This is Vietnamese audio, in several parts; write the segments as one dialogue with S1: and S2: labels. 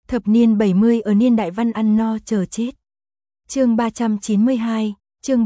S1: Thập niên 70 ở niên đại văn ăn no chờ chết. Chương 392, chương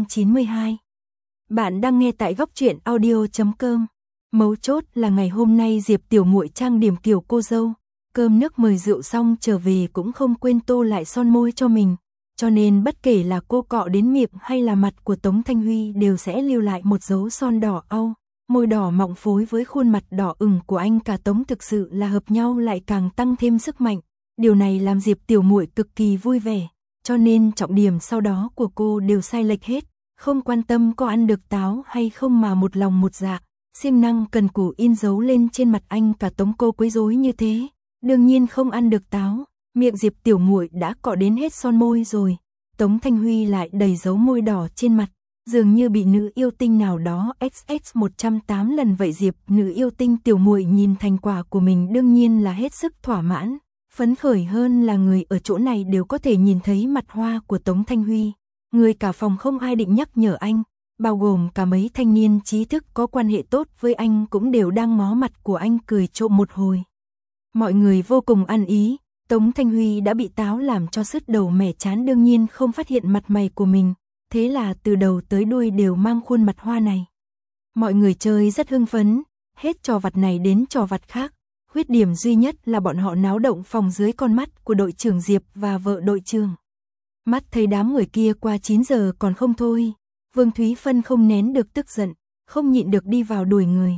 S1: 392. Bạn đang nghe tại góc truyện audio.com. Mấu chốt là ngày hôm nay Diệp tiểu muội trang điểm kiểu cô dâu, cơm nước mời rượu xong trở về cũng không quên tô lại son môi cho mình, cho nên bất kể là cô cọ đến miệng hay là mặt của Tống Thanh Huy đều sẽ lưu lại một dấu son đỏ au. Môi đỏ mọng phối với khuôn mặt đỏ ửng của anh cả Tống thực sự là hợp nhau lại càng tăng thêm sức mạnh. Điều này làm Diệp tiểu muội cực kỳ vui vẻ, cho nên trọng điểm sau đó của cô đều sai lệch hết, không quan tâm có ăn được táo hay không mà một lòng một dạ, siêng năng cần cù in dấu lên trên mặt anh cả Tống. Cô quấy rối như thế, đương nhiên không ăn được táo, miệng Diệp tiểu muội đã cọ đến hết son môi rồi, Tống Thanh Huy lại đầy dấu môi đỏ trên mặt, dường như bị nữ yêu tinh nào đó XX 108 lần vậy. Diệp nữ yêu tinh tiểu muội nhìn thành quả của mình đương nhiên là hết sức thỏa mãn. Phấn khởi hơn là người ở chỗ này đều có thể nhìn thấy mặt hoa của Tống Thanh Huy. Người cả phòng không ai định nhắc nhở anh, bao gồm cả mấy thanh niên trí thức có quan hệ tốt với anh cũng đều đang ngó mặt của anh cười trộm một hồi. Mọi người vô cùng ăn ý, Tống Thanh Huy đã bị táo làm cho sứt đầu mẻ chán, đương nhiên không phát hiện mặt mày của mình, thế là từ đầu tới đuôi đều mang khuôn mặt hoa này. Mọi người chơi rất hưng phấn, hết trò vặt này đến trò vặt khác. Khuyết điểm duy nhất là bọn họ náo động phòng dưới con mắt của đội trưởng Diệp và vợ đội trưởng. Mắt thấy đám người kia qua 9 giờ còn không thôi, Vương Thúy Phân không nén được tức giận, không nhịn được đi vào đuổi người.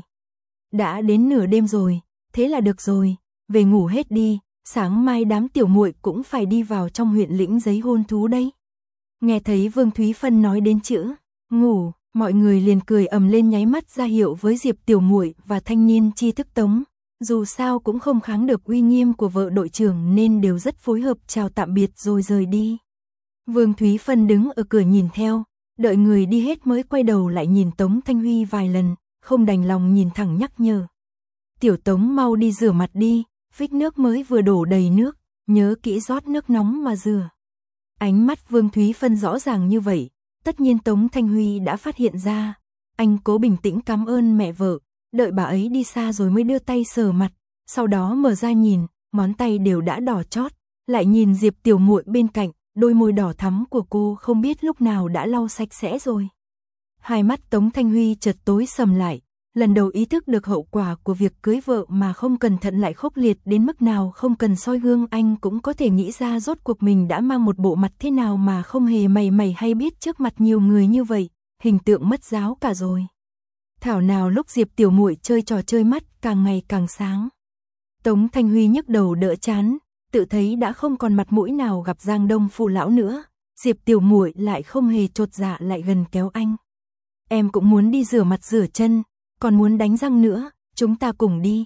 S1: Đã đến nửa đêm rồi, thế là được rồi, về ngủ hết đi, sáng mai đám tiểu muội cũng phải đi vào trong huyện lĩnh giấy hôn thú đấy. Nghe thấy Vương Thúy Phân nói đến chữ ngủ, mọi người liền cười ầm lên, nháy mắt ra hiệu với Diệp tiểu muội và thanh niên tri thức Tống. Dù sao cũng không kháng được uy nghiêm của vợ đội trưởng nên đều rất phối hợp chào tạm biệt rồi rời đi. Vương Thúy Phân đứng ở cửa nhìn theo, đợi người đi hết mới quay đầu lại nhìn Tống Thanh Huy vài lần, không đành lòng nhìn thẳng nhắc nhở. Tiểu Tống mau đi rửa mặt đi, phích nước mới vừa đổ đầy nước, nhớ kỹ rót nước nóng mà rửa. Ánh mắt Vương Thúy Phân rõ ràng như vậy, tất nhiên Tống Thanh Huy đã phát hiện ra. Anh cố bình tĩnh cảm ơn mẹ vợ, đợi bà ấy đi xa rồi mới đưa tay sờ mặt, sau đó mở ra nhìn, ngón tay đều đã đỏ chót, lại nhìn Diệp tiểu muội bên cạnh, đôi môi đỏ thắm của cô không biết lúc nào đã lau sạch sẽ rồi. Hai mắt Tống Thanh Huy chợt tối sầm lại, lần đầu ý thức được hậu quả của việc cưới vợ mà không cẩn thận lại khốc liệt đến mức nào. Không cần soi gương anh cũng có thể nghĩ ra rốt cuộc mình đã mang một bộ mặt thế nào mà không hề mày hay biết trước mặt nhiều người như vậy, hình tượng mất giáo cả rồi. Thảo nào lúc Diệp tiểu muội chơi trò chơi mắt càng ngày càng sáng. Tống Thanh Huy nhức đầu đỡ chán, tự thấy đã không còn mặt mũi nào gặp Giang Đông phụ lão nữa. Diệp tiểu muội lại không hề chột dạ lại gần kéo anh. Em cũng muốn đi rửa mặt rửa chân, còn muốn đánh răng nữa, chúng ta cùng đi.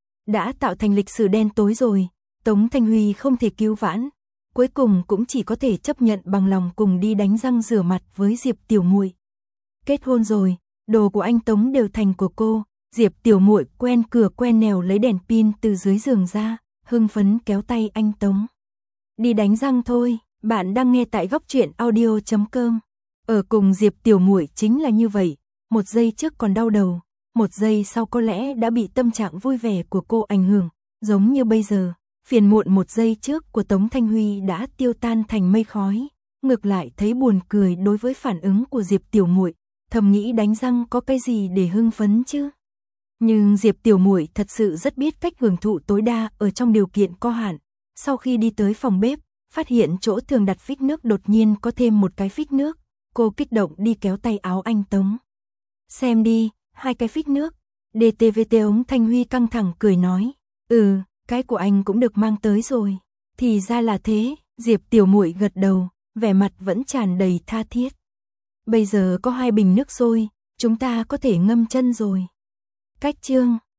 S1: Đã tạo thành lịch sử đen tối rồi, Tống Thanh Huy không thể cứu vãn, cuối cùng cũng chỉ có thể chấp nhận bằng lòng cùng đi đánh răng rửa mặt với Diệp tiểu muội. Kết hôn rồi, đồ của anh Tống đều thành của cô. Diệp tiểu muội quen cửa quen nẻo lấy đèn pin từ dưới giường ra, hưng phấn kéo tay anh Tống. Đi đánh răng thôi. Bạn đang nghe tại góc truyện audio.com. Ở cùng Diệp tiểu muội chính là như vậy, một giây trước còn đau đầu, một giây sau có lẽ đã bị tâm trạng vui vẻ của cô ảnh hưởng, giống như bây giờ, phiền muộn một giây trước của Tống Thanh Huy đã tiêu tan thành mây khói, ngược lại thấy buồn cười đối với phản ứng của Diệp tiểu muội. Thầm nghĩ đánh răng có cái gì để hưng phấn chứ. Nhưng Diệp tiểu muội thật sự rất biết cách hưởng thụ tối đa ở trong điều kiện có hạn. Sau khi đi tới phòng bếp, phát hiện chỗ thường đặt phích nước đột nhiên có thêm một cái phích nước, cô kích động đi kéo tay áo anh Tống. Xem đi, 2 cái phích nước. DTVT. Ống Thanh Huy căng thẳng cười nói, cái của anh cũng được mang tới rồi. Thì ra là thế. Diệp tiểu muội gật đầu, vẻ mặt vẫn tràn đầy tha thiết. Bây giờ có 2 bình nước sôi, chúng ta có thể ngâm chân rồi. Cách chương